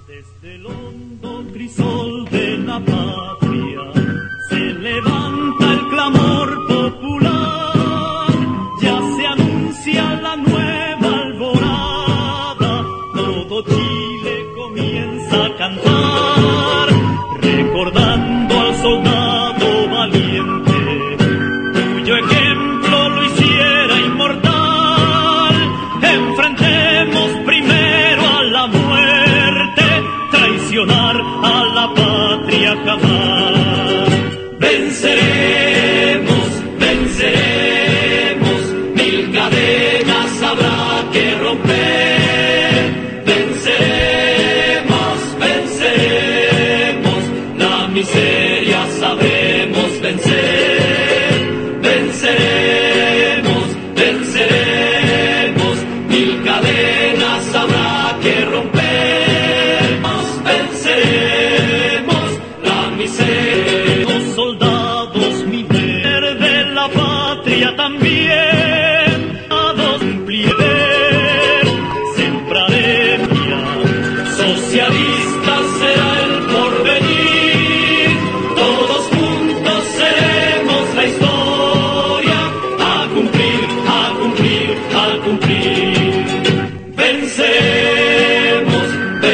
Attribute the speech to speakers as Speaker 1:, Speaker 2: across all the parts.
Speaker 1: Desde el hondo crisol de la patria se levanta el clamor popular, ya se anuncia la nueva alborada, todo Chile comienza a cantar, recordando al soldado valiente, cuyo ejemplo lo hiciera inmortal. Enfrentemos primero a la muerte, traicionar a la patria jamás. Venceremos, venceremos, mil cadenas habrá que romper. Venceremos, venceremos, la miseria sabremos vencer. Venceremos, venceremos, mil cadenas habrá que romper. Venceremos la miseria. Los soldados mineros de la patria también a dos cumplir. Sembraremos socialista será el porvenir. Todos juntos seremos la historia a cumplir, a cumplir, a cumplir. Venceremos,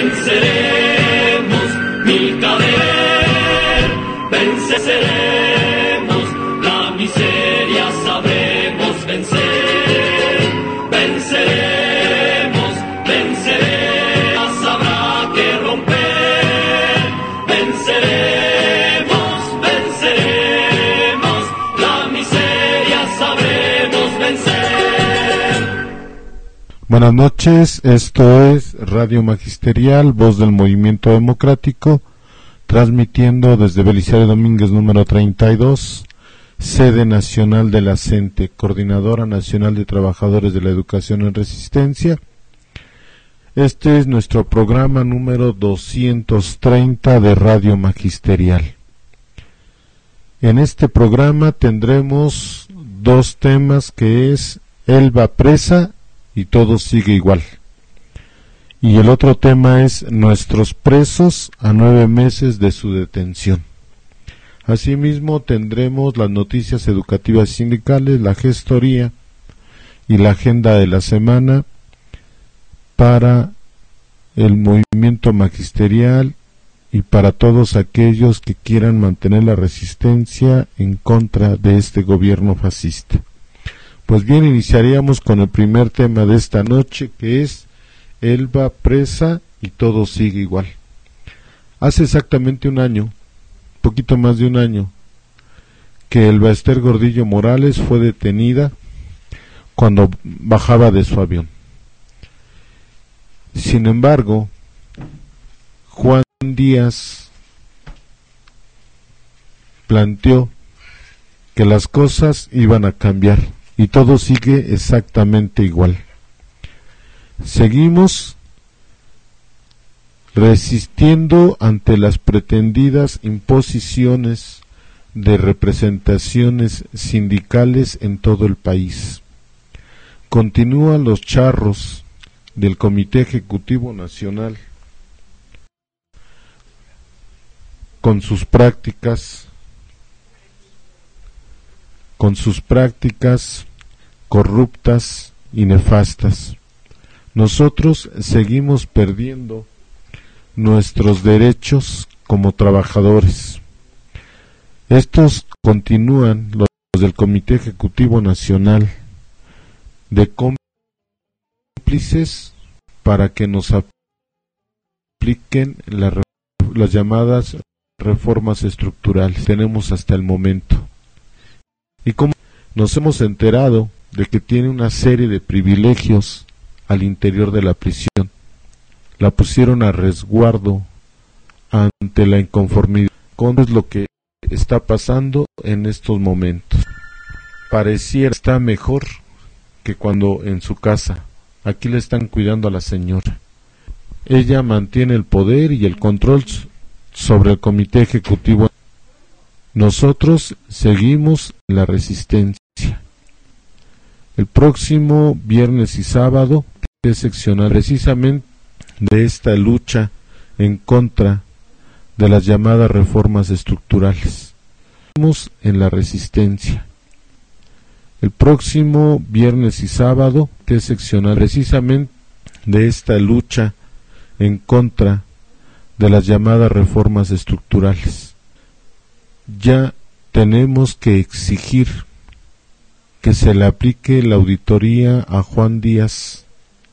Speaker 1: venceremos, mil cadenas, venceremos, la miseria sabremos vencer. Venceremos, venceremos, habrá que romper. Venceremos, venceremos, la miseria sabremos vencer.
Speaker 2: Buenas noches, esto es Radio Magisterial, voz del Movimiento Democrático, transmitiendo desde Belisario Domínguez número 32, sede nacional de la CENTE, Coordinadora Nacional de Trabajadores de la Educación en Resistencia. Este es nuestro programa número 230 de Radio Magisterial. En este programa tendremos dos temas, que es Elba presa y todo sigue igual. Y el otro tema es nuestros presos a 9 meses de su detención. Asimismo tendremos las noticias educativas sindicales, la gestoría y la agenda de la semana para el movimiento magisterial y para todos aquellos que quieran mantener la resistencia en contra de este gobierno fascista. Pues bien, iniciaríamos con el primer tema de esta noche, que es Elba presa y todo sigue igual. Hace exactamente un año, poquito más de un año, que Elba Ester Gordillo Morales fue detenida cuando bajaba de su avión. Sin embargo, Juan Díaz planteó que las cosas iban a cambiar y todo sigue exactamente igual. Seguimos resistiendo ante las pretendidas imposiciones de representaciones sindicales en todo el país. Continúan los charros del Comité Ejecutivo Nacional con sus prácticas corruptas y nefastas. Nosotros seguimos perdiendo nuestros derechos como trabajadores. Estos continúan, los del Comité Ejecutivo Nacional, de cómplices para que nos apliquen las llamadas reformas estructurales. Tenemos hasta el momento. Y como nos hemos enterado de que tiene una serie de privilegios al interior de la prisión, la pusieron a resguardo ante la inconformidad con lo que está pasando en estos momentos. Pareciera está mejor que cuando en su casa. Aquí le están cuidando a la señora. Ella mantiene el poder y el control sobre el Comité Ejecutivo. Nosotros seguimos en la resistencia. El próximo viernes y sábado es seccional precisamente de esta lucha en contra de las llamadas reformas estructurales. Estamos en la resistencia. El próximo viernes y sábado es seccional precisamente de esta lucha en contra de las llamadas reformas estructurales. Ya tenemos que exigir que se le aplique la auditoría a Juan Díaz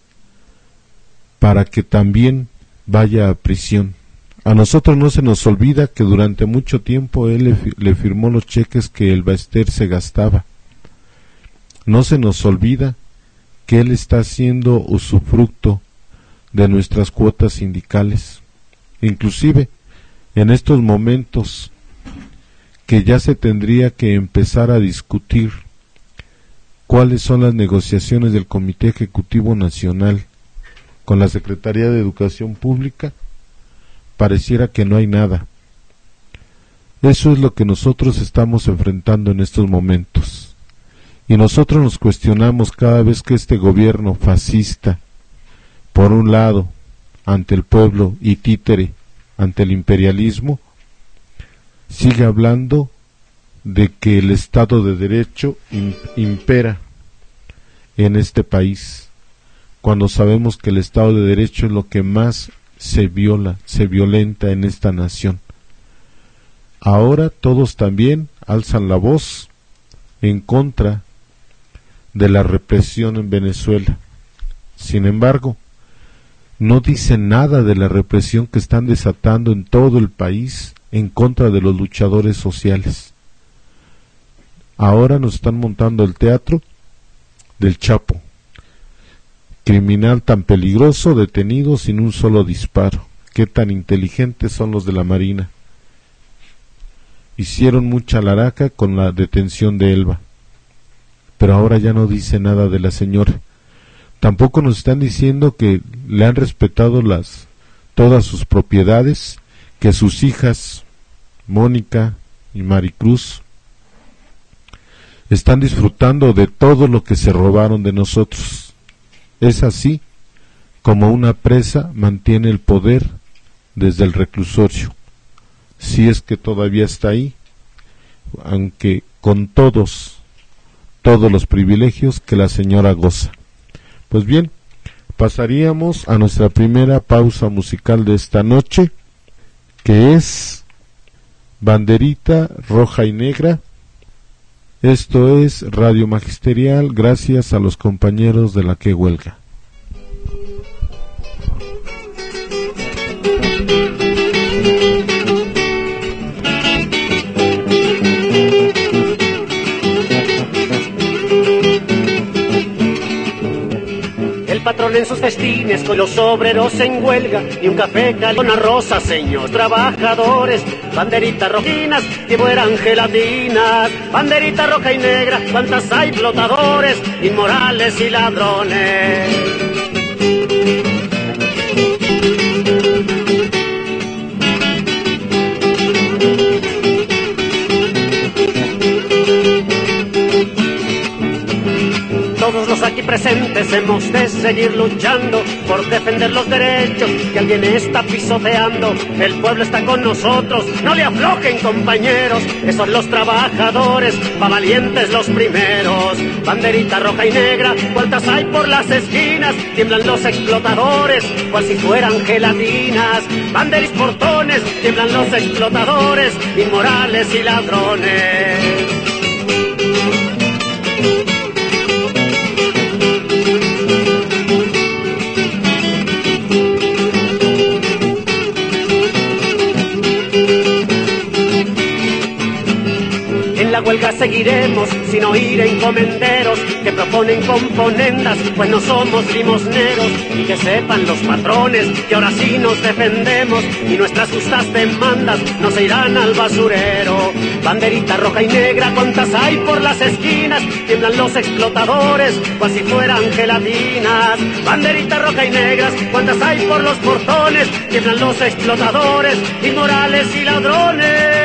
Speaker 2: para que también vaya a prisión. A nosotros no se nos olvida que durante mucho tiempo él le firmó los cheques que el Baester se gastaba. No se nos olvida que él está haciendo usufructo de nuestras cuotas sindicales. Inclusive, en estos momentos que ya se tendría que empezar a discutir cuáles son las negociaciones del Comité Ejecutivo Nacional con la Secretaría de Educación Pública, pareciera que no hay nada. Eso es lo que nosotros estamos enfrentando en estos momentos. Y nosotros nos cuestionamos cada vez que este gobierno fascista, por un lado, ante el pueblo y títere ante el imperialismo, sigue hablando de que el Estado de Derecho impera en este país, cuando sabemos que el Estado de Derecho es lo que más se violenta en esta nación. Ahora todos también alzan la voz en contra de la represión en Venezuela. Sin embargo, no dicen nada de la represión que están desatando en todo el país en contra de los luchadores sociales. Ahora nos están montando el teatro del Chapo, criminal tan peligroso, detenido sin un solo disparo. Qué tan inteligentes son los de la Marina. Hicieron mucha laraca con la detención de Elba, pero ahora ya no dice nada de la señora. Tampoco nos están diciendo que le han respetado todas sus propiedades, que sus hijas Mónica y Maricruz están disfrutando de todo lo que se robaron de nosotros. Es así como una presa mantiene el poder desde el reclusorio, si es que todavía está ahí, aunque con todos los privilegios que la señora goza. Pues bien, pasaríamos a nuestra primera pausa musical de esta noche, que es Banderita Roja y Negra. Esto es Radio Magisterial, gracias a los compañeros de la que huelga.
Speaker 1: Patrón en sus festines con los obreros en huelga y un café caliente, una rosa, señor. Trabajadores, banderitas rojinas que fueran gelatinas, banderita roja y negra, cuántas hay flotadores, inmorales y ladrones. Todos los aquí presentes hemos de seguir luchando por defender los derechos que alguien está pisoteando. El pueblo está con nosotros, no le aflojen, compañeros. Esos los trabajadores, pa' valientes los primeros. Banderita roja y negra, cuántas hay por las esquinas. Tiemblan los explotadores, cual si fueran gelatinas. Banderis portones, tiemblan los explotadores, inmorales y ladrones. La huelga seguiremos sin oír encomenderos que proponen componendas, pues no somos limosneros. Y que sepan los patrones que ahora sí nos defendemos y nuestras justas demandas no se irán al basurero. Banderita roja y negra, cuántas hay por las esquinas, tiemblan los explotadores, cual si fueran gelatinas. Banderita roja y negras, cuántas hay por los portones, tiemblan los explotadores, inmorales y ladrones.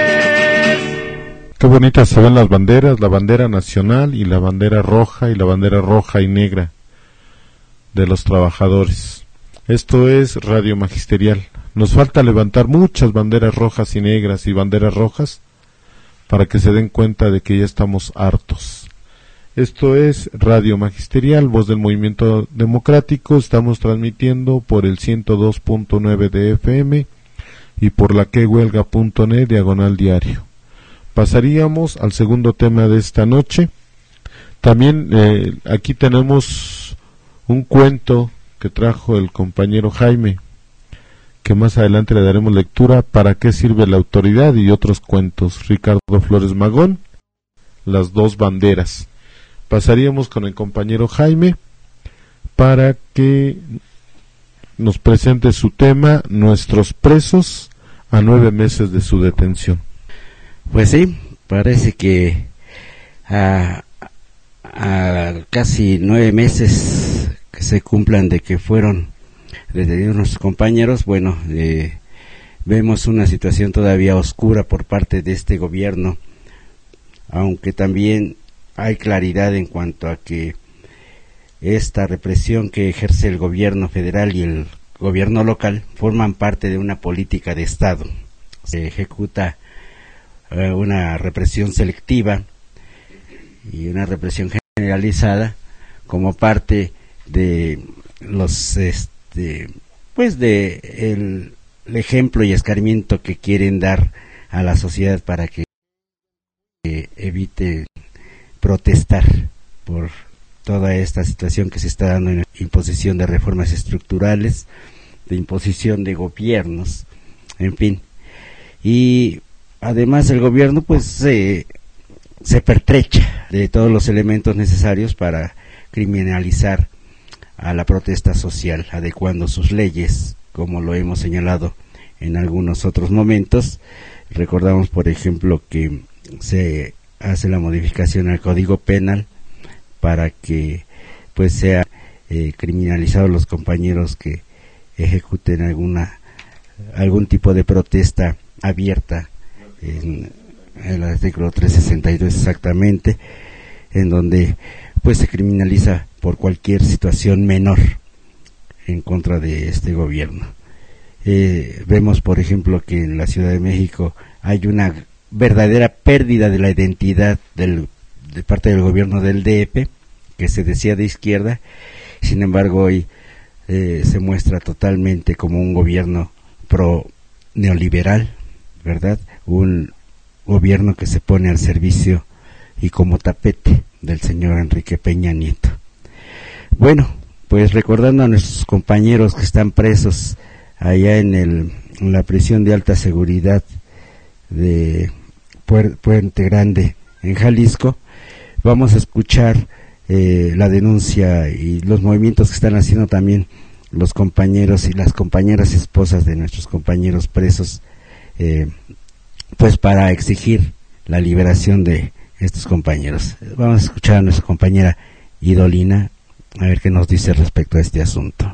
Speaker 2: Qué bonitas se ven las banderas, la bandera nacional y la bandera roja y negra de los trabajadores. Esto es Radio Magisterial, Nos falta levantar muchas banderas rojas y negras y banderas rojas para que se den cuenta de que ya estamos hartos. Esto es Radio Magisterial, voz del Movimiento Democrático. Estamos transmitiendo por el 102.9 de FM y por la quehuelga.net /diario. Pasaríamos al segundo tema de esta noche. También aquí tenemos un cuento que trajo el compañero Jaime, que más adelante le daremos lectura. ¿Para qué sirve la autoridad? Y otros cuentos. Ricardo Flores Magón, Las dos banderas. Pasaríamos con el compañero Jaime para que nos presente su tema, Nuestros presos a 9 meses de su detención.
Speaker 3: Pues sí, parece que a casi 9 meses que se cumplan de que fueron detenidos nuestros compañeros, bueno, vemos una situación todavía oscura por parte de este gobierno, aunque también hay claridad en cuanto a que esta represión que ejerce el gobierno federal y el gobierno local forman parte de una política de Estado. Se ejecuta una represión selectiva y una represión generalizada como parte de los pues de el ejemplo y escarmiento que quieren dar a la sociedad para que evite protestar por toda esta situación que se está dando en imposición de reformas estructurales, de imposición de gobiernos, en fin. Y además el gobierno pues se pertrecha de todos los elementos necesarios para criminalizar a la protesta social, adecuando sus leyes, como lo hemos señalado en algunos otros momentos. Recordamos, por ejemplo, que se hace la modificación al Código Penal para que pues sea criminalizados los compañeros que ejecuten algún tipo de protesta abierta en el artículo 362 exactamente, en donde pues se criminaliza por cualquier situación menor en contra de este gobierno. Vemos, por ejemplo, que en la Ciudad de México hay una verdadera pérdida de la identidad de parte del gobierno del DF, que se decía de izquierda. Sin embargo, hoy se muestra totalmente como un gobierno pro neoliberal, ¿verdad? Un gobierno que se pone al servicio y como tapete del señor Enrique Peña Nieto. Bueno, pues recordando a nuestros compañeros que están presos allá en la prisión de alta seguridad de Puente Grande en Jalisco, vamos a escuchar la denuncia y los movimientos que están haciendo también los compañeros y las compañeras esposas de nuestros compañeros presos, pues para exigir la liberación de estos compañeros. Vamos a escuchar a nuestra compañera Idolina a ver qué nos dice respecto a este asunto.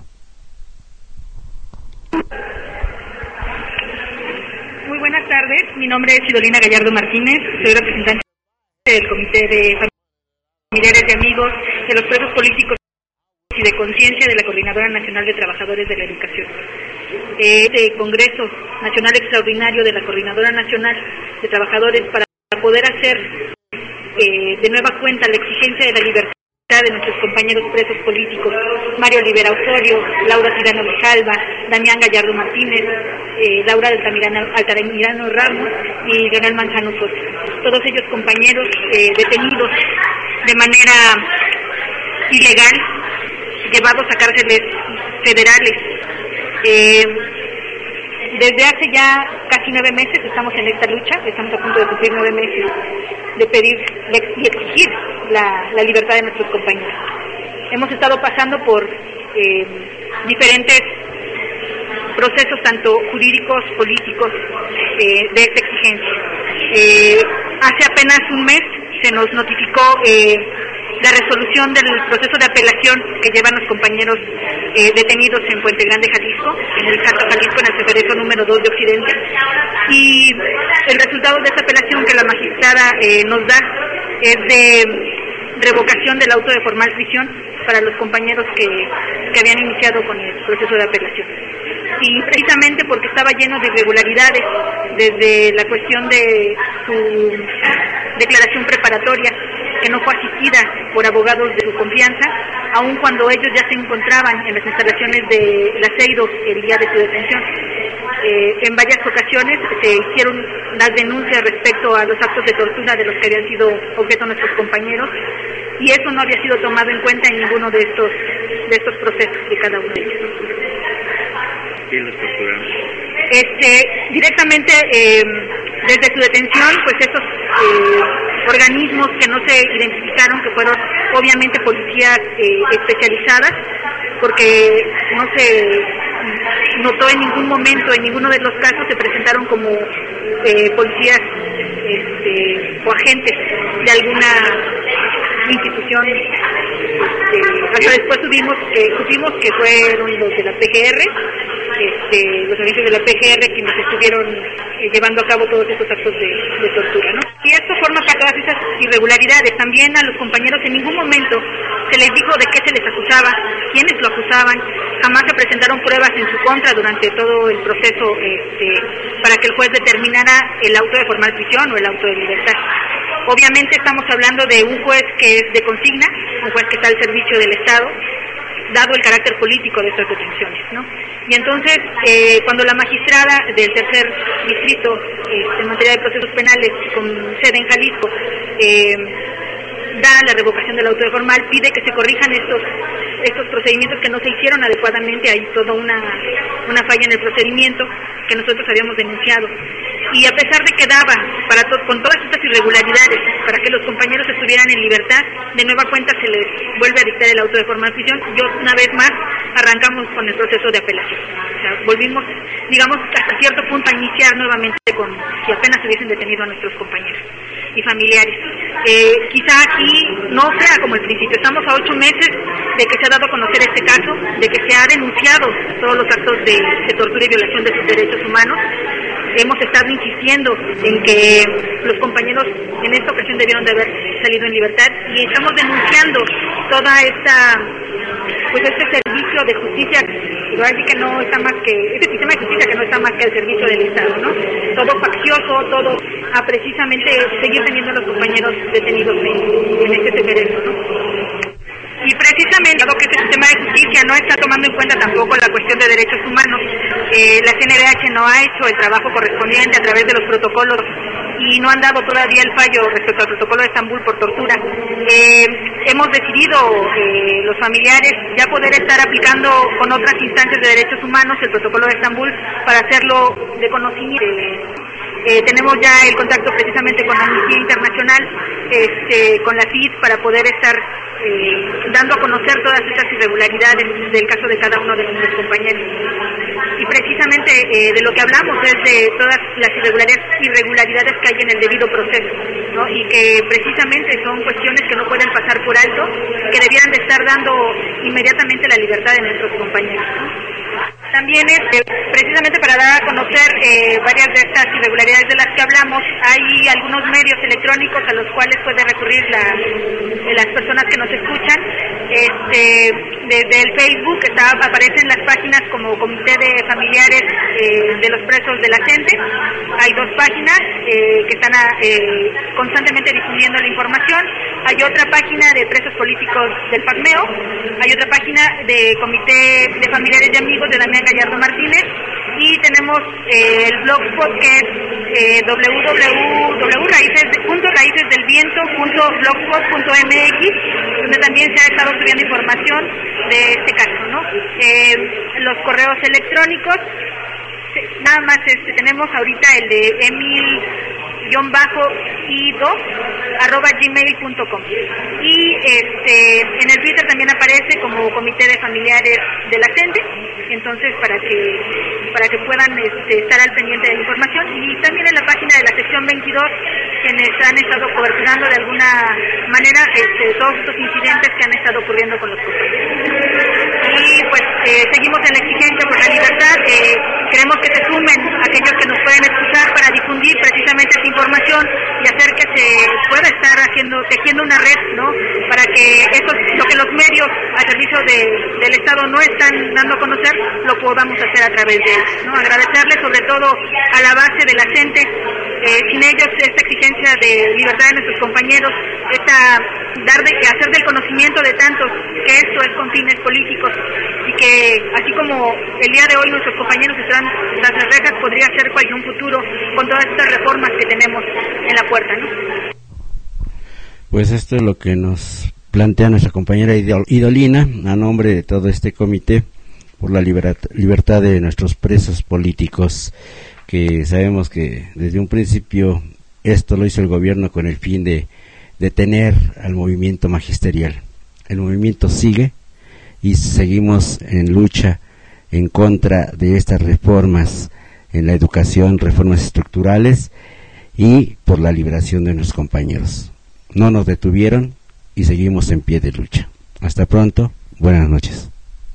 Speaker 4: Muy buenas tardes, mi nombre es Idolina Gallardo Martínez, soy representante del Comité de Familiares y Amigos de los Presos Políticos y de Conciencia de la Coordinadora Nacional de Trabajadores de la Educación. Este Congreso Nacional Extraordinario de la Coordinadora Nacional de Trabajadores para poder hacer de nueva cuenta la exigencia de la libertad de nuestros compañeros presos políticos, Mario Olivera Osorio, Laura Tirano Grijalva, Damián Gallardo Martínez, Laura Altamirano Ramos y Leonel Manjano Soto. Todos ellos compañeros detenidos de manera ilegal, llevados a cárceles federales. Desde hace ya casi 9 meses estamos en esta lucha, estamos a punto de cumplir 9 meses de pedir y exigir la libertad de nuestros compañeros. Hemos estado pasando por diferentes procesos, tanto jurídicos, políticos, de esta exigencia. Hace apenas un mes se nos notificó la resolución del proceso de apelación que llevan los compañeros detenidos en Puente Grande, Jalisco, en el caso Jalisco, en el Federeso número 2 de Occidente, y el resultado de esta apelación que la magistrada nos da es de revocación del auto de formal prisión para los compañeros que habían iniciado con el proceso de apelación. y precisamente porque estaba lleno de irregularidades, desde la cuestión de su declaración preparatoria, que no fue asistida por abogados de su confianza, aun cuando ellos ya se encontraban en las instalaciones de la CEIDO el día de su detención. En varias ocasiones se hicieron las denuncias respecto a los actos de tortura de los que habían sido objeto nuestros compañeros, y eso no había sido tomado en cuenta en ninguno de estos procesos de cada uno de ellos.
Speaker 5: ¿Quién los torturaron?
Speaker 4: Directamente desde su detención, pues estos organismos que no se identificaron, que fueron obviamente policías especializadas, porque no se notó en ningún momento, en ninguno de los casos se presentaron como policías o agentes de alguna institución. Hasta después supimos que fueron los de la PGR, los agentes de la PGR quienes estuvieron llevando a cabo todos estos actos de tortura, ¿no? Y esto forma parte de todas esas irregularidades. También a los compañeros en ningún momento se les dijo de qué se les acusaba, quiénes lo acusaban, jamás se presentaron pruebas en su contra durante todo el proceso para que el juez determinara el auto de formal prisión o el auto de libertad. Obviamente estamos hablando de un juez que es de consigna, un juez que está al servicio del Estado, dado el carácter político de estas detenciones, ¿no? Y entonces, cuando la magistrada del tercer distrito en materia de procesos penales con sede en Jalisco da la revocación del auto de formal, pide que se corrijan estos procedimientos que no se hicieron adecuadamente. Hay toda una falla en el procedimiento que nosotros habíamos denunciado, y a pesar de que daba con todas estas irregularidades para que los compañeros estuvieran en libertad, de nueva cuenta se les vuelve a dictar el auto de formal prisión. Yo una vez más arrancamos con el proceso de apelación, o sea, volvimos, digamos, hasta cierto punto a iniciar nuevamente con si apenas hubiesen detenido a nuestros compañeros y familiares. Quizá aquí no sea como el principio. Estamos a 8 meses de que se ha dado a conocer este caso, de que se ha denunciado todos los actos de tortura y violación de sus derechos humanos. Hemos estado insistiendo en que los compañeros en esta ocasión debieron de haber salido en libertad, y estamos denunciando toda este servicio de justicia, pero así que no está más que este sistema de justicia que no está más que al servicio del Estado, ¿no? Todo faccioso, todo a precisamente seguir teniendo a los compañeros detenidos en este sequedero, ¿no? Y precisamente, dado que este sistema de justicia no está tomando en cuenta tampoco la cuestión de derechos humanos, la CNDH no ha hecho el trabajo correspondiente a través de los protocolos y no han dado todavía el fallo respecto al protocolo de Estambul por tortura. Hemos decidido los familiares ya poder estar aplicando con otras instancias de derechos humanos el protocolo de Estambul para hacerlo de conocimiento. Tenemos ya el contacto precisamente con Amnistía Internacional, con la CID, para poder estar dando a conocer todas estas irregularidades del caso de cada uno de nuestros compañeros. Y precisamente de lo que hablamos es de todas las irregularidades que hay en el debido proceso, ¿no? Y que precisamente son cuestiones que no pueden pasar por alto, que debieran de estar dando inmediatamente la libertad de nuestros compañeros. También precisamente para dar a conocer varias de estas irregularidades de las que hablamos, hay algunos medios electrónicos a los cuales puede recurrir las personas que nos escuchan. Desde el Facebook aparecen las páginas como Comité de Familiares de los Presos de la CENTE. Hay 2 páginas que están constantemente difundiendo la información. Hay otra página de presos políticos del PACMEO. Hay otra página de Comité de Familiares y Amigos de Damián Gallardo Martínez, y tenemos el blogspot que es www.raicesdelviento.blogspot.mx, donde también se ha estado subiendo información de este caso, ¿no? Los correos electrónicos, nada más tenemos ahorita el de emil-ido@gmail.com, y en el Twitter también aparece como Comité de Familiares de la CENTE, entonces para que puedan estar al pendiente de la información. Y también en la página de la sección 22, quienes han estado coberturando de alguna manera todos estos incidentes que han estado ocurriendo con los compañeros. Y pues seguimos en la exigencia por la libertad. Queremos que se sumen aquellos que nos pueden escuchar para difundir precisamente esta información y hacer que se pueda estar haciendo tejiendo una red, ¿no? Para que eso, lo que los medios al servicio del Estado no están dando a conocer, lo podamos hacer a través de él, ¿no? Agradecerle sobre todo a la base de la gente, sin ellos esta exigencia de libertad de nuestros compañeros, hacer del conocimiento de tantos que esto es con fines políticos y que así como el día de hoy nuestros compañeros están tras las rejas, podría ser en un futuro con todas estas reformas que tenemos en la puerta, ¿no?
Speaker 3: Pues esto es lo que nos plantea nuestra compañera Idolina a nombre de todo este comité por la libertad de nuestros presos políticos, que sabemos que desde un principio esto lo hizo el gobierno con el fin de detener al movimiento magisterial. El movimiento sigue y seguimos en lucha en contra de estas reformas en la educación, reformas estructurales y por la liberación de nuestros compañeros. No nos detuvieron y seguimos en pie de lucha. Hasta pronto, buenas noches.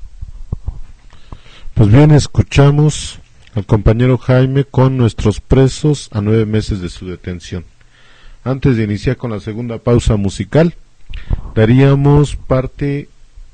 Speaker 2: Pues bien, escuchamos al compañero Jaime con nuestros presos a 9 meses de su detención. Antes de iniciar con la segunda pausa musical, daríamos parte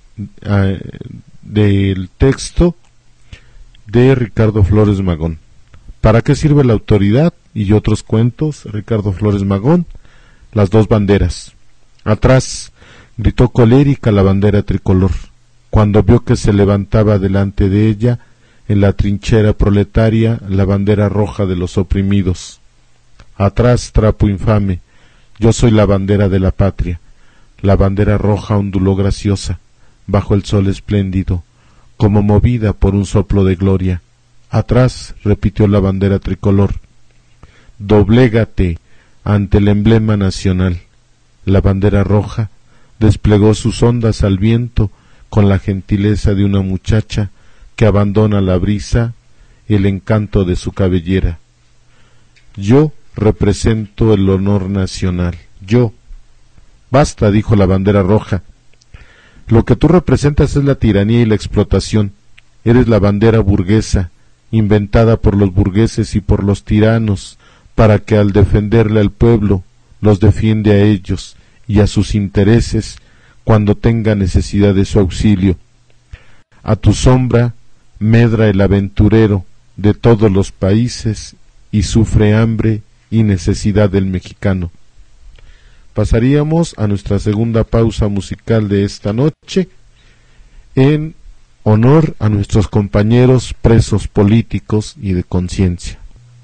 Speaker 2: del texto de Ricardo Flores Magón. ¿Para qué sirve la autoridad? Y otros cuentos, Ricardo Flores Magón. Las dos banderas. Atrás gritó colérica la bandera tricolor, cuando vio que se levantaba delante de ella, en la trinchera proletaria, la bandera roja de los oprimidos. Atrás, trapo infame, yo soy la bandera de la patria. La bandera roja onduló graciosa, bajo el sol espléndido, como movida por un soplo de gloria. Atrás, repitió la bandera tricolor, doblégate ante el emblema nacional. La bandera roja desplegó sus ondas al viento con la gentileza de una muchacha que abandona a la brisa el encanto de su cabellera. Yo represento el honor nacional. Yo. Basta, dijo la bandera roja. Lo que tú representas es la tiranía y la explotación. Eres la bandera burguesa, inventada por los burgueses y por los tiranos, para que al defenderle al pueblo, los defiende a ellos y a sus intereses cuando tenga necesidad de su auxilio. A tu sombra medra el aventurero de todos los países y sufre hambre y necesidad del mexicano. Pasaríamos a nuestra segunda pausa musical de esta noche en honor a nuestros compañeros presos políticos y de conciencia.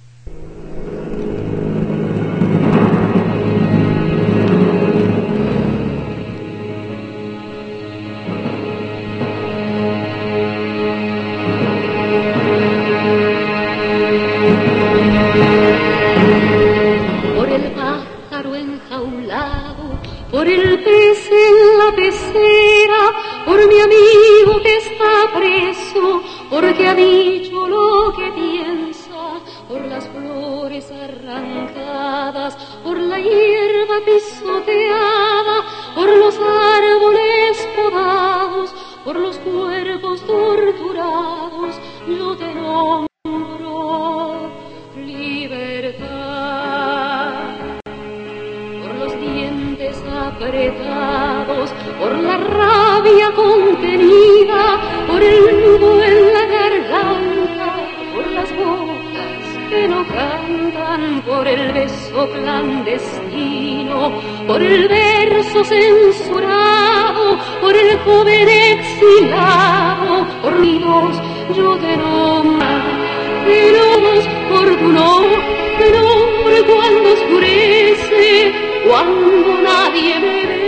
Speaker 6: Por el pez en la pecera, por mi amigo que está preso, porque ha dicho lo que piensa, por las flores arrancadas, por la hierba pisoteada, por los árboles podados, por los cuerpos torturados, yo te nombro libertad. Apretados por la rabia contenida, por el nudo en la garganta, por las bocas que no cantan, por el beso clandestino, por el verso censurado, por el joven exilado, por mi voz yo te nombro, por tu nombre, cuando oscurece, cuando nadie me ve.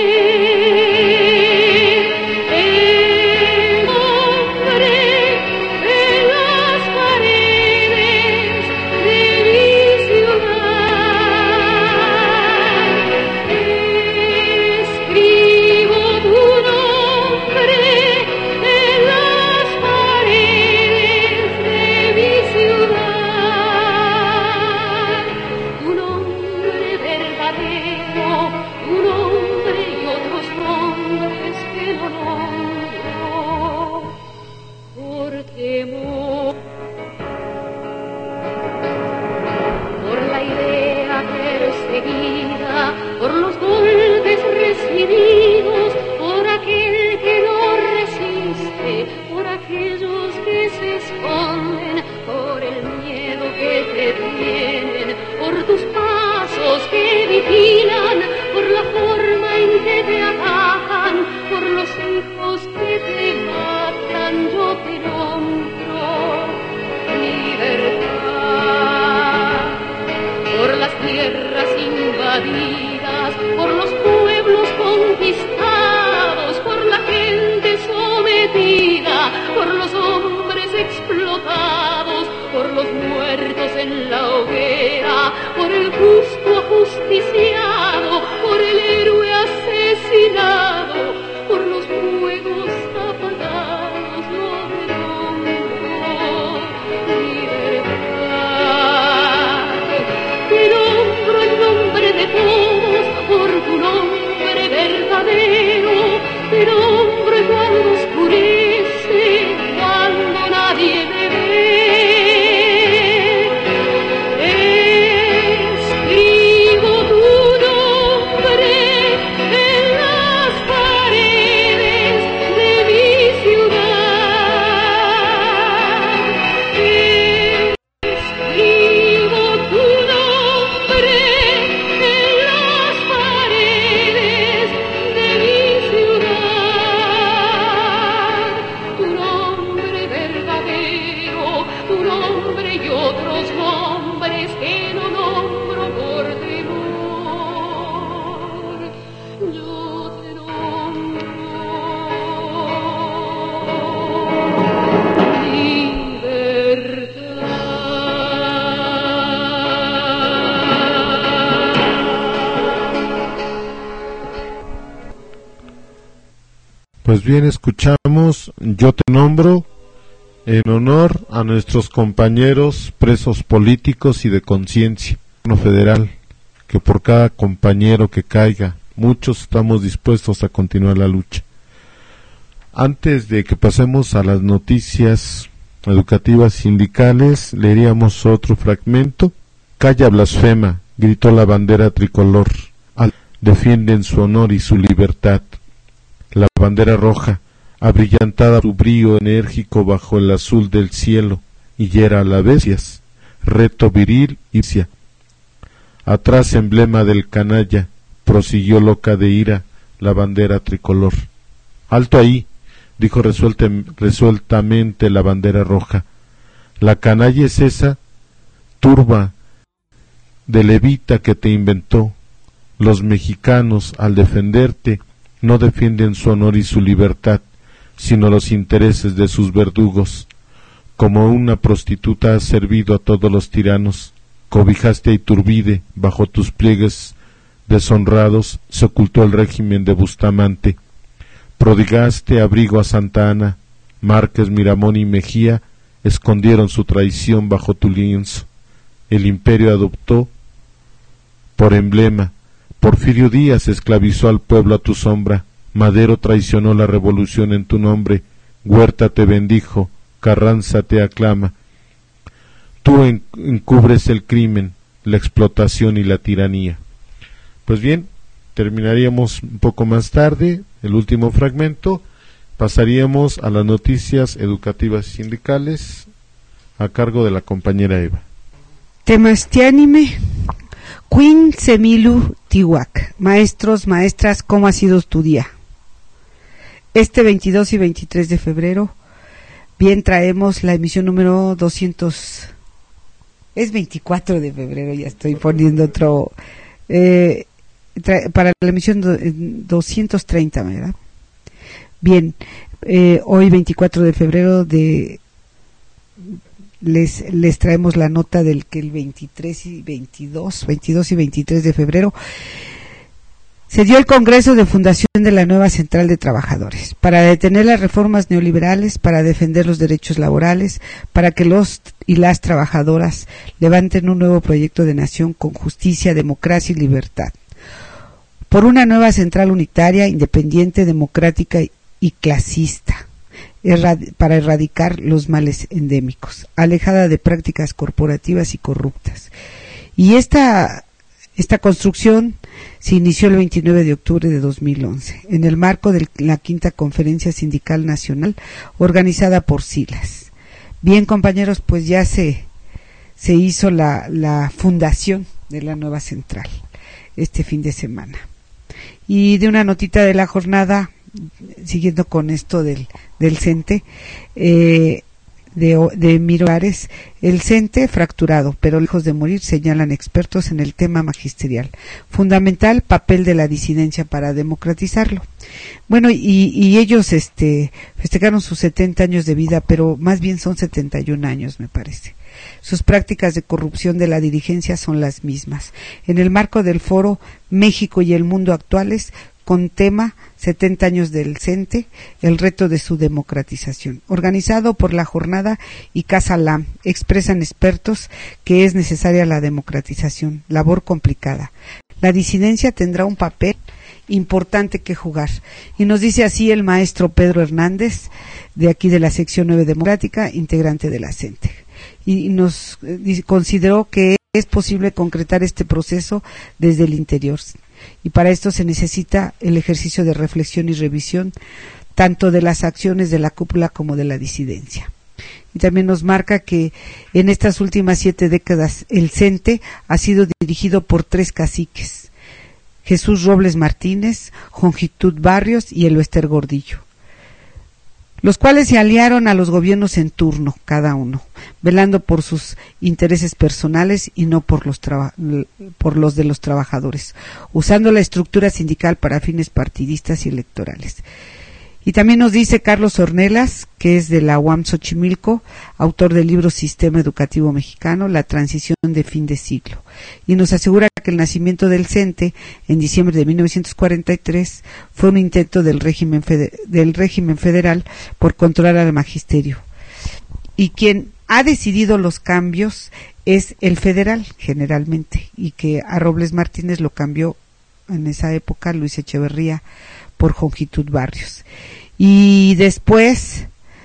Speaker 6: El nombre de las paredes de mi ciudad. Escribo tu nombre en las paredes de mi ciudad. Tu nombre verdadero, tu nombre detienen, por tus pasos que vigilan, por la forma en que te atacan, por los hijos que te matan, yo te nombro libertad. Por las tierras invadidas, por los pueblos conquistados, por la gente sometida, por los hombres explotados, por los muertos en la hoguera, por el justo ajusticiado, por el héroe asesinado, por los fuegos apagados, yo te nombro libertad. Te nombro en nombre de todos, por tu nombre verdadero, te nombro cuando oscurece, cuando nadie me ve. Escribo tu nombre en las paredes de mi ciudad. Escribo tu nombre en las paredes de mi ciudad. Tu nombre verdadero, tu nombre y otros nombres que no nombro por temor. Yo te nombro
Speaker 2: Pues bien, escuchamos Yo te nombro en honor a nuestros compañeros presos políticos y de conciencia federal, que por cada compañero que caiga, muchos estamos dispuestos a continuar la lucha. Antes de que pasemos a las noticias educativas sindicales, leeríamos otro fragmento. Calla blasfema, gritó la bandera tricolor, defienden su honor y su libertad. La bandera roja, abrillantada su brillo enérgico bajo el azul del cielo, y hiera a la vez, reto viril y cia. Atrás emblema del canalla, prosiguió loca de ira la bandera tricolor. Alto ahí, dijo resueltamente la bandera roja. La canalla es esa turba de levita que te inventó. Los mexicanos, al defenderte, no defienden su honor y su libertad, sino los intereses de sus verdugos. Como una prostituta has servido a todos los tiranos, cobijaste a Iturbide, bajo tus pliegues deshonrados se ocultó el régimen de Bustamante. Prodigaste abrigo a Santa Ana, Márquez, Miramón y Mejía escondieron su traición bajo tu lienzo. El imperio adoptó por emblema. Porfirio Díaz esclavizó al pueblo a tu sombra, Madero traicionó la revolución en tu nombre, Huerta te bendijo, Carranza te aclama. Tú encubres el crimen, la explotación y la tiranía. Pues bien, terminaríamos un poco más tarde el último fragmento, pasaríamos a las noticias educativas y sindicales a cargo de la compañera Eva.
Speaker 7: Temastiánime Quin Semilu Tihuac. Maestros, maestras, ¿cómo ha sido tu día? Este 22 y 23 de febrero, bien, traemos la emisión número 200. Es 24 de febrero, ya estoy poniendo otro. Para la emisión 230, ¿verdad? Bien, hoy 24 de febrero les traemos la nota del que el 22 y 23 de febrero se dio el Congreso de Fundación de la Nueva Central de Trabajadores para detener las reformas neoliberales, para defender los derechos laborales, para que los y las trabajadoras levanten un nuevo proyecto de nación con justicia, democracia y libertad. Por una nueva central unitaria, independiente, democrática y clasista, para erradicar los males endémicos, alejada de prácticas corporativas y corruptas. Y esta construcción se inició el 29 de octubre de 2011, en el marco de la quinta Conferencia Sindical Nacional, organizada por SILAS. Bien, compañeros, pues ya se se hizo la fundación de la nueva central este fin de semana. Y de una notita de la jornada, siguiendo con esto del CENTE, de Miro Ares, el CENTE fracturado, pero lejos de morir, señalan expertos en el tema magisterial. Fundamental papel de la disidencia para democratizarlo. Bueno, y ellos festejaron sus 70 años de vida, pero más bien son 71 años, me parece. Sus prácticas de corrupción de la dirigencia son las mismas. En el marco del foro México y el mundo actuales, con tema 70 años del CENTE, el reto de su democratización. Organizado por la Jornada y Casa LAM, expresan expertos que es necesaria la democratización, labor complicada. La disidencia tendrá un papel importante que jugar. Y nos dice así el maestro Pedro Hernández, de aquí de la sección 9 democrática, integrante de la CENTE. Y nos consideró que es posible concretar este proceso desde el interior. Y para esto se necesita el ejercicio de reflexión y revisión tanto de las acciones de la cúpula como de la disidencia. Y también nos marca que en estas últimas 7 décadas el CENTE ha sido dirigido por 3 caciques: Jesús Robles Martínez, Jongitud Barrios y Elvester Gordillo, los cuales se aliaron a los gobiernos en turno, cada uno, velando por sus intereses personales y no por los de los trabajadores, usando la estructura sindical para fines partidistas y electorales. Y también nos dice Carlos Ornelas, que es de la UAM Xochimilco, autor del libro Sistema Educativo Mexicano, la transición de fin de siglo, y nos asegura que el nacimiento del CENTE en diciembre de 1943 fue un intento del régimen federal por controlar al magisterio. Y quien ha decidido los cambios es el federal, generalmente, y que a Robles Martínez lo cambió en esa época Luis Echeverría por Jongitud Barrios, y después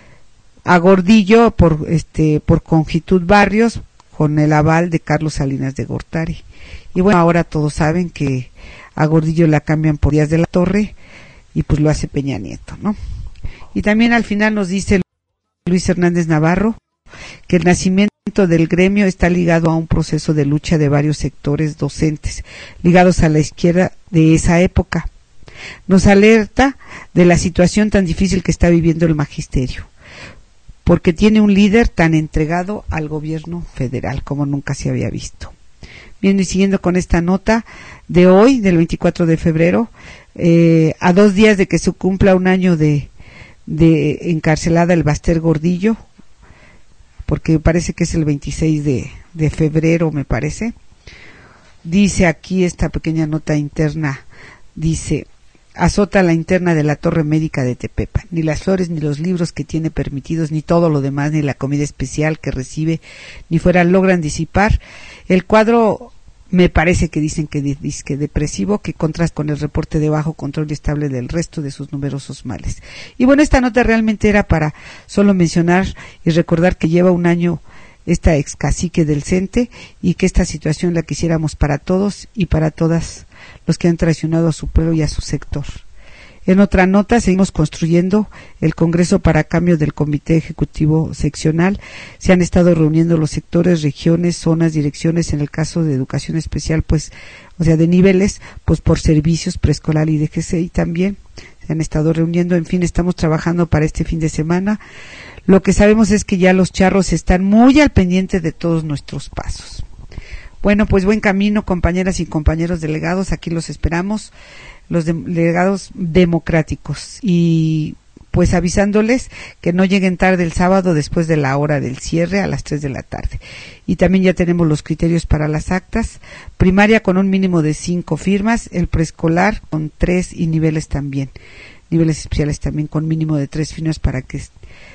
Speaker 7: a Gordillo por Jongitud Barrios, con el aval de Carlos Salinas de Gortari. Y bueno, ahora todos saben que a Gordillo la cambian por Díaz de la Torre y pues lo hace Peña Nieto, ¿no? Y también al final nos dice Luis Hernández Navarro que el nacimiento del gremio está ligado a un proceso de lucha de varios sectores docentes ligados a la izquierda de esa época. Nos alerta de la situación tan difícil que está viviendo el magisterio, porque tiene un líder tan entregado al gobierno federal como nunca se había visto. Bien, y siguiendo con esta nota de hoy, del 24 de febrero, a 2 días de que se cumpla un año de encarcelada Elvester Gordillo, porque parece que es el 26 de febrero, me parece. Dice aquí esta pequeña nota interna, dice: azota la interna de la Torre Médica de Tepepan, ni las flores ni los libros que tiene permitidos, ni todo lo demás, ni la comida especial que recibe, ni fuera logran disipar el cuadro, me parece que dicen que depresivo, que contrasta con el reporte de bajo control y estable del resto de sus numerosos males. Y bueno, esta nota realmente era para solo mencionar y recordar que lleva un año esta ex cacique del CENTE, y que esta situación la quisiéramos para todos y para todas los que han traicionado a su pueblo y a su sector. En otra nota, seguimos construyendo el Congreso para cambio del Comité Ejecutivo Seccional. Se han estado reuniendo los sectores, regiones, zonas, direcciones, en el caso de educación especial, pues, o sea, de niveles, pues por servicios preescolar y DGC, y también se han estado reuniendo. En fin, estamos trabajando para este fin de semana. Lo que sabemos es que ya los charros están muy al pendiente de todos nuestros pasos. Bueno, pues buen camino, compañeras y compañeros delegados, aquí los esperamos, los delegados democráticos, y pues avisándoles que no lleguen tarde el sábado después de la hora del cierre a las 3 de la tarde. Y también ya tenemos los criterios para las actas: primaria con un mínimo de 5 firmas, el preescolar con 3 y niveles especiales también con mínimo de 3 firmas para que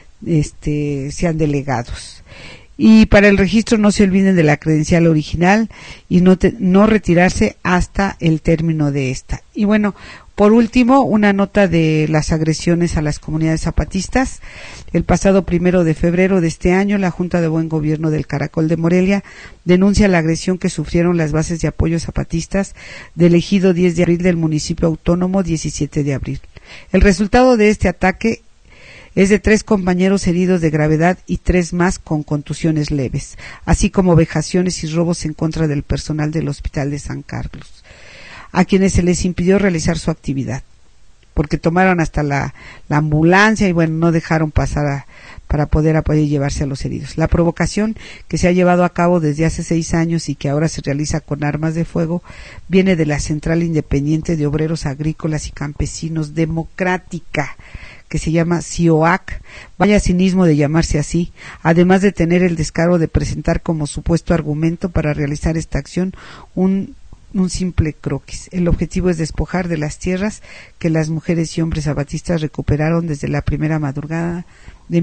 Speaker 7: sean delegados. Y para el registro no se olviden de la credencial original y no retirarse hasta el término de esta. Y bueno, por último, una nota de las agresiones a las comunidades zapatistas. El pasado 1 de febrero de este año, la Junta de Buen Gobierno del Caracol de Morelia denuncia la agresión que sufrieron las bases de apoyo zapatistas del ejido 10 de abril del municipio autónomo 17 de abril. El resultado de este ataque es de 3 compañeros heridos de gravedad y 3 más con contusiones leves, así como vejaciones y robos en contra del personal del Hospital de San Carlos, a quienes se les impidió realizar su actividad, porque tomaron hasta la ambulancia y bueno, no dejaron pasar para poder llevarse a los heridos. La provocación que se ha llevado a cabo desde hace 6 años y que ahora se realiza con armas de fuego viene de la Central Independiente de Obreros Agrícolas y Campesinos Democrática, que se llama CIOAC, vaya cinismo de llamarse así, además de tener el descaro de presentar como supuesto argumento para realizar esta acción un simple croquis. El objetivo es despojar de las tierras que las mujeres y hombres zapatistas recuperaron desde la primera madrugada de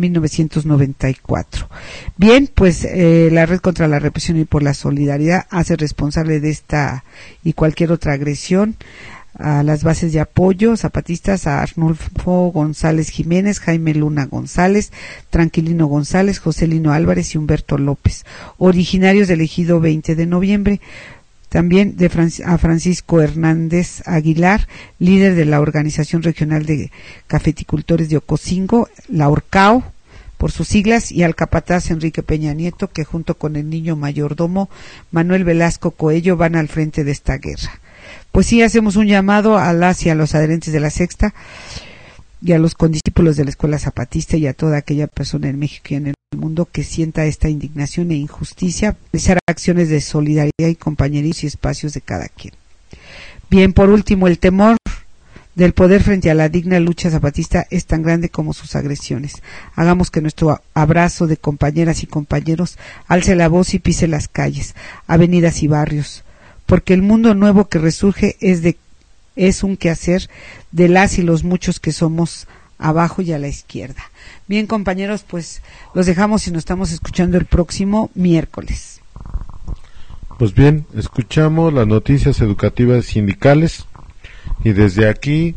Speaker 7: 1994. Bien, pues la Red contra la Represión y por la Solidaridad hace responsable de esta y cualquier otra agresión a las bases de apoyo zapatistas a Arnulfo González Jiménez, Jaime Luna González, Tranquilino González, José Lino Álvarez y Humberto López, originarios del ejido 20 de noviembre. También a Francisco Hernández Aguilar, líder de la Organización Regional de Cafeticultores de Ocosingo, la ORCAO, por sus siglas, y al capataz Enrique Peña Nieto, que junto con el niño mayordomo Manuel Velasco Coello van al frente de esta guerra. Pues sí, hacemos un llamado a las y a los adherentes de la Sexta y a los condiscípulos de la Escuela Zapatista y a toda aquella persona en México y en el mundo que sienta esta indignación e injusticia, realizar acciones de solidaridad y compañerismo y espacios de cada quien. Bien, por último, el temor del poder frente a la digna lucha zapatista es tan grande como sus agresiones. Hagamos que nuestro abrazo de compañeras y compañeros alce la voz y pise las calles, avenidas y barrios, porque el mundo nuevo que resurge es un quehacer de las y los muchos que somos abajo y a la izquierda. Bien, compañeros, pues los dejamos y nos estamos escuchando el próximo miércoles.
Speaker 2: Pues bien, escuchamos las noticias educativas sindicales y desde aquí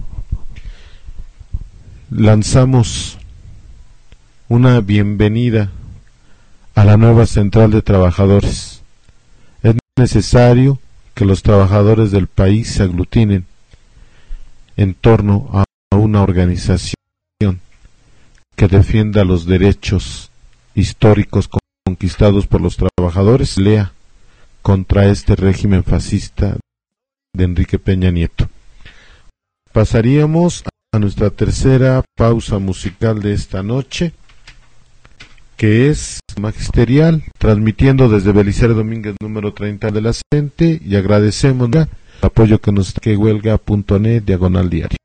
Speaker 2: lanzamos una bienvenida a la nueva Central de Trabajadores. Es necesario que los trabajadores del país se aglutinen en torno a una organización que defienda los derechos históricos conquistados por los trabajadores, lea contra este régimen fascista de Enrique Peña Nieto. Pasaríamos a nuestra tercera pausa musical de esta noche, que es magisterial, transmitiendo desde Belisario Domínguez número 30 de la CENTE, y agradecemos el apoyo que nos da huelga.net/diario.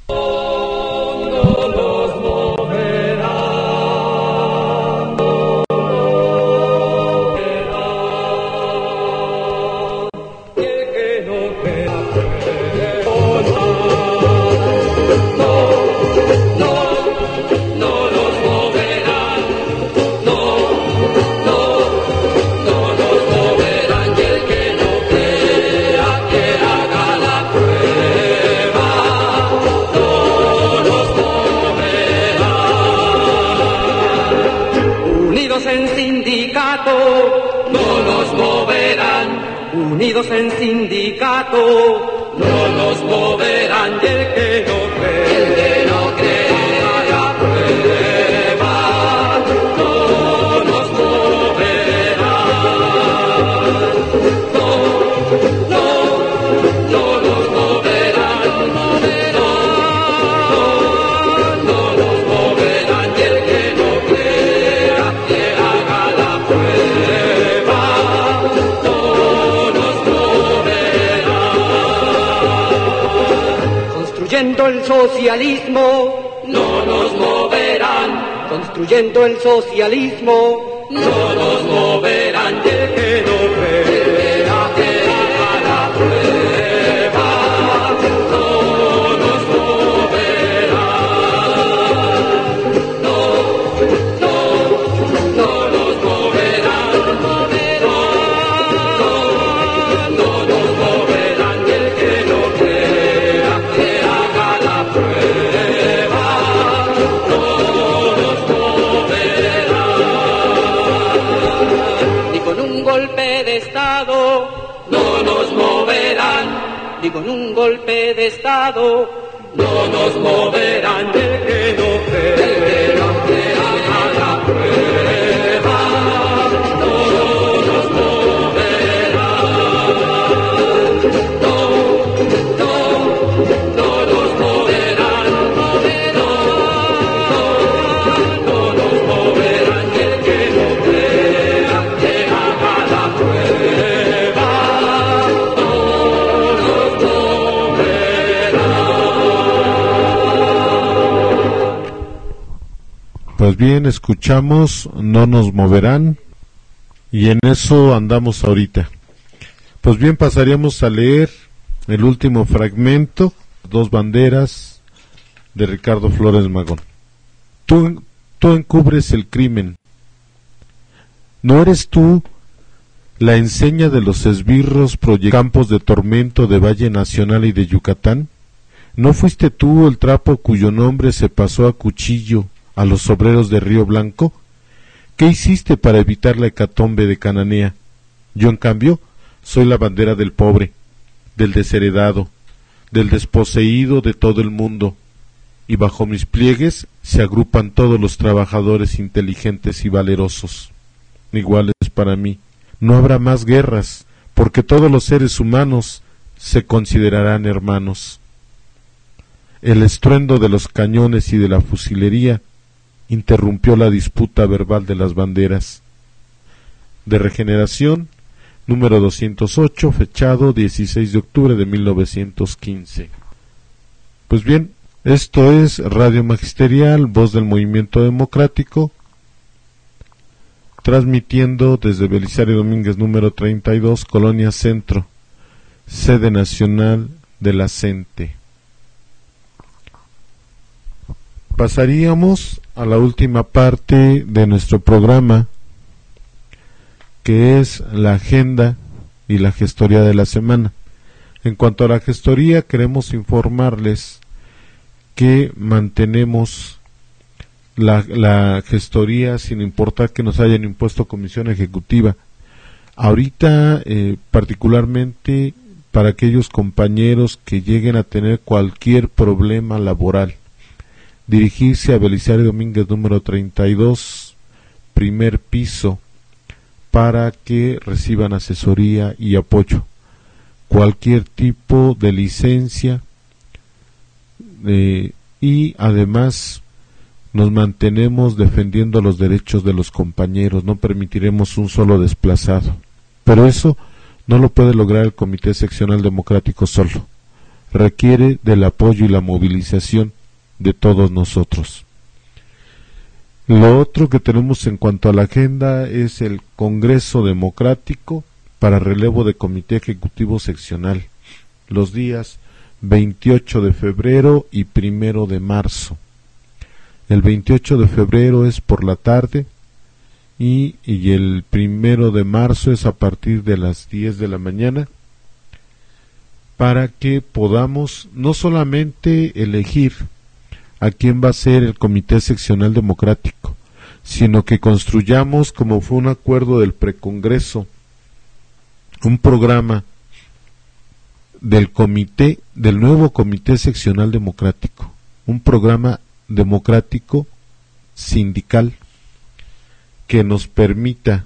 Speaker 8: Unidos en sindicato, no nos moverán, y el que no cree, haga prueba, no nos moverán, no nos moverán, no nos moverán, y el que no crea, que haga la prueba. Construyendo el socialismo, no nos moverán. Construyendo el socialismo, no nos moverán. Y el que no crea, que haga la prueba, no nos moverán. No nos moverán. No nos moverán. Y el que no crea, que haga la prueba, no nos moverán. Ni con un golpe de Estado, no nos moverán. Ni con un golpe de Estado, no nos moverán. El que no crea,
Speaker 2: Pues bien, escuchamos No nos moverán y en eso andamos ahorita. Pues bien, pasaríamos a leer el último fragmento, Dos banderas, de Ricardo Flores Magón. Tú encubres el crimen. ¿No eres tú la enseña de los esbirros campos de tormento de Valle Nacional y de Yucatán? ¿No fuiste tú el trapo cuyo nombre se pasó a cuchillo a los obreros de Río Blanco? ¿Qué hiciste para evitar la hecatombe de Cananea? Yo, en cambio, soy la bandera del pobre, del desheredado, del desposeído de todo el mundo, y bajo mis pliegues se agrupan todos los trabajadores inteligentes y valerosos, iguales para mí. No habrá más guerras, porque todos los seres humanos se considerarán hermanos. El estruendo de los cañones y de la fusilería interrumpió la disputa verbal de las banderas. De Regeneración, número 208, fechado 16 de octubre de 1915. Pues bien, esto es Radio Magisterial, voz del Movimiento Democrático, transmitiendo desde Belisario Domínguez número 32, Colonia Centro, sede nacional de la CENTE. Pasaríamos a la última parte de nuestro programa, que es la agenda y la gestoría de la semana. En cuanto a la gestoría, queremos informarles que mantenemos la gestoría sin importar que nos hayan impuesto comisión ejecutiva. Ahorita, particularmente para aquellos compañeros que lleguen a tener cualquier problema laboral, dirigirse a Belisario Domínguez número 32, primer piso, para que reciban asesoría y apoyo. Cualquier tipo de licencia, y además nos mantenemos defendiendo los derechos de los compañeros, no permitiremos un solo desplazado. Pero eso no lo puede lograr el Comité Seccional Democrático solo. Requiere del apoyo y la movilización de todos nosotros. Lo otro que tenemos en cuanto a la agenda es el Congreso Democrático para relevo de Comité Ejecutivo Seccional, los días 28 de febrero y 1 de marzo. El 28 de febrero es por la tarde y el 1 de marzo es a partir de las 10 de la mañana, para que podamos no solamente elegir a quién va a ser el Comité Seccional Democrático, sino que construyamos, como fue un acuerdo del precongreso, un programa del nuevo Comité Seccional Democrático, un programa democrático sindical que nos permita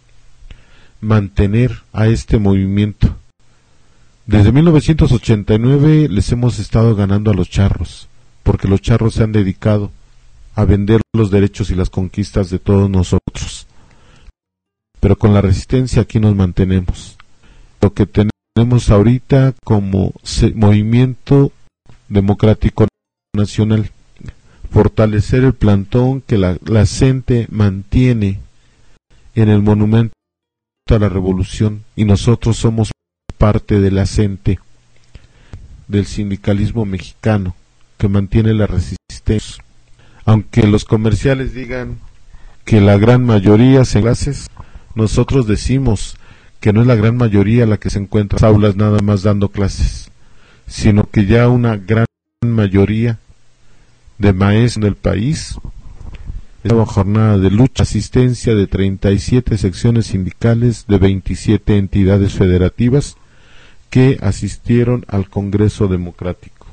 Speaker 2: mantener a este movimiento. Desde 1989 les hemos estado ganando a los charros, porque los charros se han dedicado a vender los derechos y las conquistas de todos nosotros. Pero con la resistencia aquí nos mantenemos. Lo que tenemos ahorita como Movimiento Democrático Nacional, fortalecer el plantón que la CENTE mantiene en el Monumento a la Revolución, y nosotros somos parte de la CENTE, del sindicalismo mexicano, que mantiene la resistencia. Aunque los comerciales digan que la gran mayoría se clases, nosotros decimos que no es la gran mayoría la que se encuentra en las aulas nada más dando clases, sino que ya una gran mayoría de maestros del país estaba jornada de lucha, asistencia de 37 secciones sindicales de 27 entidades federativas que asistieron al Congreso Democrático.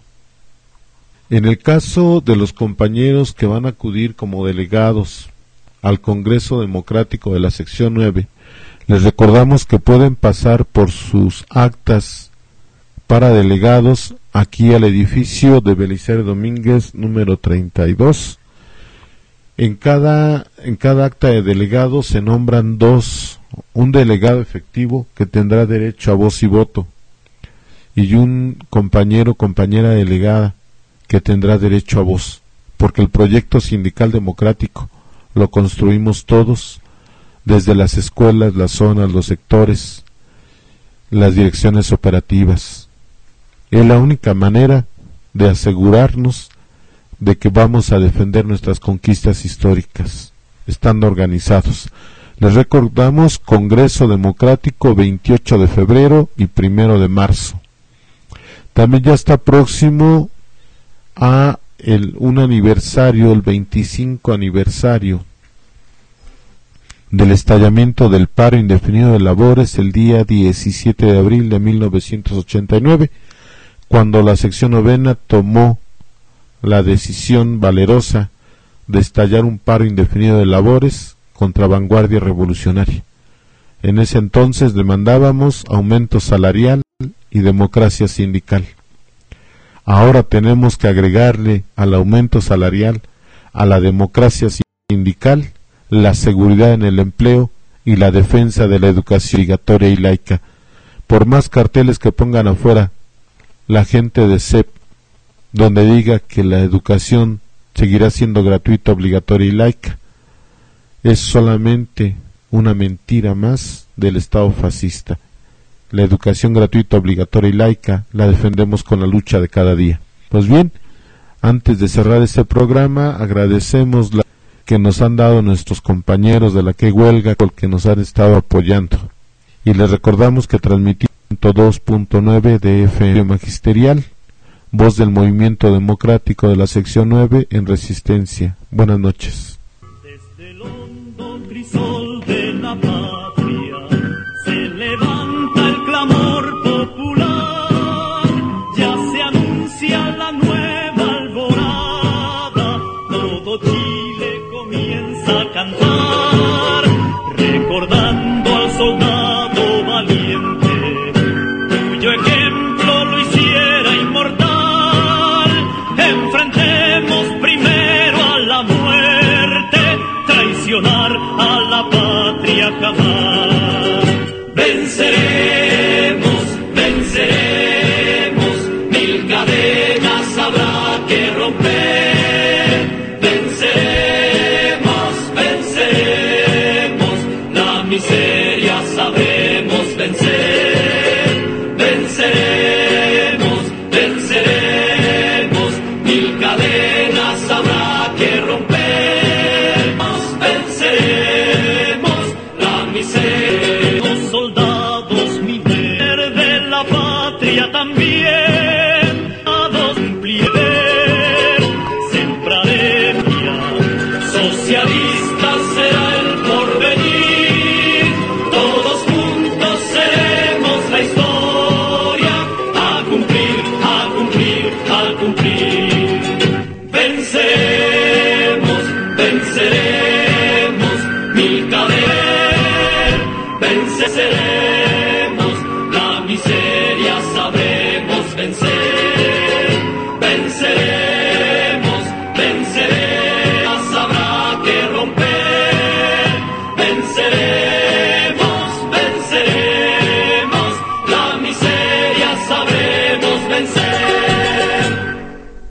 Speaker 2: En el caso de los compañeros que van a acudir como delegados al Congreso Democrático de la sección 9, les recordamos que pueden pasar por sus actas para delegados aquí al edificio de Belisario Domínguez número 32. En cada acta de delegado se nombran un delegado efectivo que tendrá derecho a voz y voto, y un compañero o compañera delegada que tendrá derecho a voz, porque el proyecto sindical democrático lo construimos todos, desde las escuelas, las zonas, los sectores, las direcciones operativas. Es la única manera de asegurarnos de que vamos a defender nuestras conquistas históricas, estando organizados. Les recordamos Congreso Democrático 28 de febrero y 1 de marzo. También ya está próximo a un aniversario, el 25 aniversario del estallamiento del paro indefinido de labores, el día 17 de abril de 1989, cuando la sección novena tomó la decisión valerosa de estallar un paro indefinido de labores contra vanguardia revolucionaria. En ese entonces demandábamos aumento salarial y democracia sindical. Ahora tenemos que agregarle al aumento salarial, a la democracia sindical, la seguridad en el empleo y la defensa de la educación obligatoria y laica. Por más carteles que pongan afuera la gente de CEP, donde diga que la educación seguirá siendo gratuita, obligatoria y laica, es solamente una mentira más del Estado fascista. La educación gratuita, obligatoria y laica la defendemos con la lucha de cada día. Pues bien, antes de cerrar este programa, agradecemos la que nos han dado nuestros compañeros de la que huelga, con que nos han estado apoyando. Y les recordamos que transmitimos 2.9 de FM Magisterial, voz del Movimiento Democrático de la sección 9 en Resistencia. Buenas noches.
Speaker 9: Desde el hondo crisol de la patria se levanta el clamor popular, ya se anuncia la nueva alborada, todo Chile comienza a cantar, recordando al soldado valiente, cuyo ejemplo lo hiciera inmortal. Enfrentemos primero a la muerte, traicionar a la patria jamás. Venceremos, venceremos, mil cadenas habrá que romper. Venceremos, venceremos, la miseria sabremos vencer. Venceremos, venceremos, mil cadenas habrá que romper. Venceremos, la miseria. Los soldados mineros de la patria también